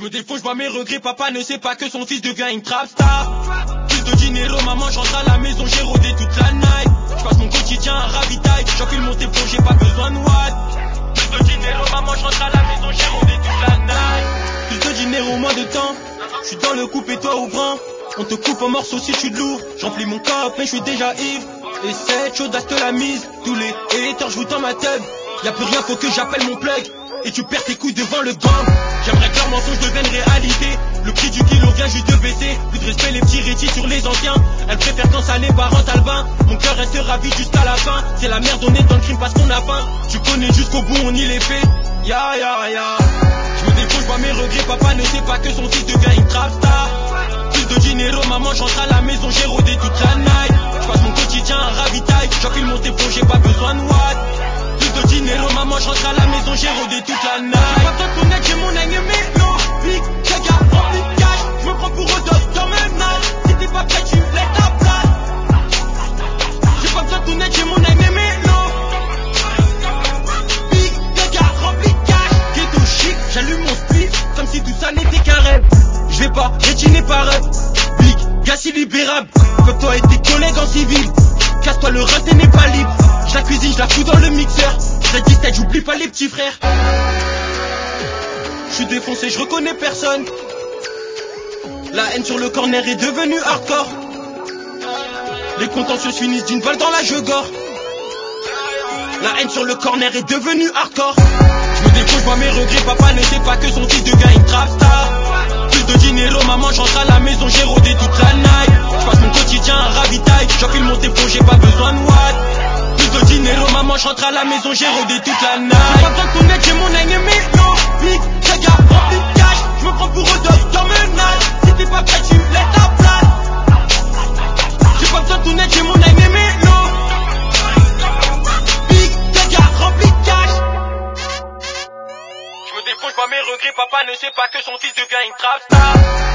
Je me défonce, je vois mes regrets, papa ne sait pas que son fils devient une trap star. Plus de dinero, maman, j'entre à la maison, j'ai rodé toute la night. Je passe mon quotidien à ravitaille, j'enfile mon téléphone, j'ai pas besoin de watt. Plus de dinero, maman, j'entre à la maison, j'ai rodé toute la night. Plus de dinero, moins de temps, je suis dans le coupe et toi au grand. On te coupe en morceaux si tu te lourd. J'emplis mon cop mais je suis déjà ivre. Et cette chaudasse te la mise. Tous les haters jouent dans ma tête. Y'a plus rien, faut que j'appelle mon plug. Et tu perds tes couilles devant le gang. J'aimerais que leur mensonge devienne réalité. Le prix du kilo vient juste de baisser. Plus de respect, les petits rétis sur les anciens. Elle préfère quand ça n'est pas rentable. Mon cœur restera vide jusqu'à la fin. C'est la merde, on est dans le crime parce qu'on a faim. Tu connais jusqu'au bout, on y les fait. Ya ya ya. Je me défonce, je vois mes regrets. Papa ne sait pas que son fils devient une trap star. Plus de dinero, maman, j'entre à la maison, j'ai rodé toute la night. Je passe mon quotidien à ravitaille. J'enfile mon téléphone, j'ai pas besoin de watt. Plus de dinero, maman, j'entre à la maison, j'ai rodé toute la night. J'ai pas besoin de connaître, j'ai mon ennemi, non. Big, gaga, rempli de cash. Je me prends pour Rodolphe dans mes mains. Si t'es pas prêt, tu laisses ta place. J'ai pas besoin de connaître, j'ai mon ennemi, non. Big, gaga, rempli de cash. Ghetto chic, j'allume mon split comme si tout ça n'était qu'un rêve. Je vais pas rétiner par rêve. Big, gars libérable. Comme toi et tes collègues en civil. Casse-toi le rein, t'es n'est pas libre. Je la cuisine, je la fous dans le mixeur. Je dis tête, j'oublie pas les petits frères. Je suis défoncé, je reconnais personne. La haine sur le corner est devenue hardcore. Les contentieux finissent d'une balle dans la gore. La haine sur le corner est devenue hardcore. Je me défonce, je vois mes regrets. Papa ne sait pas que son fils devient une trap star. Plus de dinero, maman, j'entre à la maison, j'ai rodé toute la night. Je passe mon quotidien à ravitaille. J'enfile mon téléphone, j'ai pas besoin de watt. Plus de dinero, maman, j'entre à la maison, j'ai rodé toute la night. J'ai pas besoin de connaître, j'ai mon ennemi, non. Big, gaga, rempli de cash. Je me prends pour Rodolphe dans mes nights. Si t'es pas prêt, tu laisses ta place. J'ai pas besoin de connaître, j'ai mon ennemi, non. Big, gaga, rempli de cash. Je me défonce, je vois mes regrets, papa ne sait pas que son fils devient une trap star.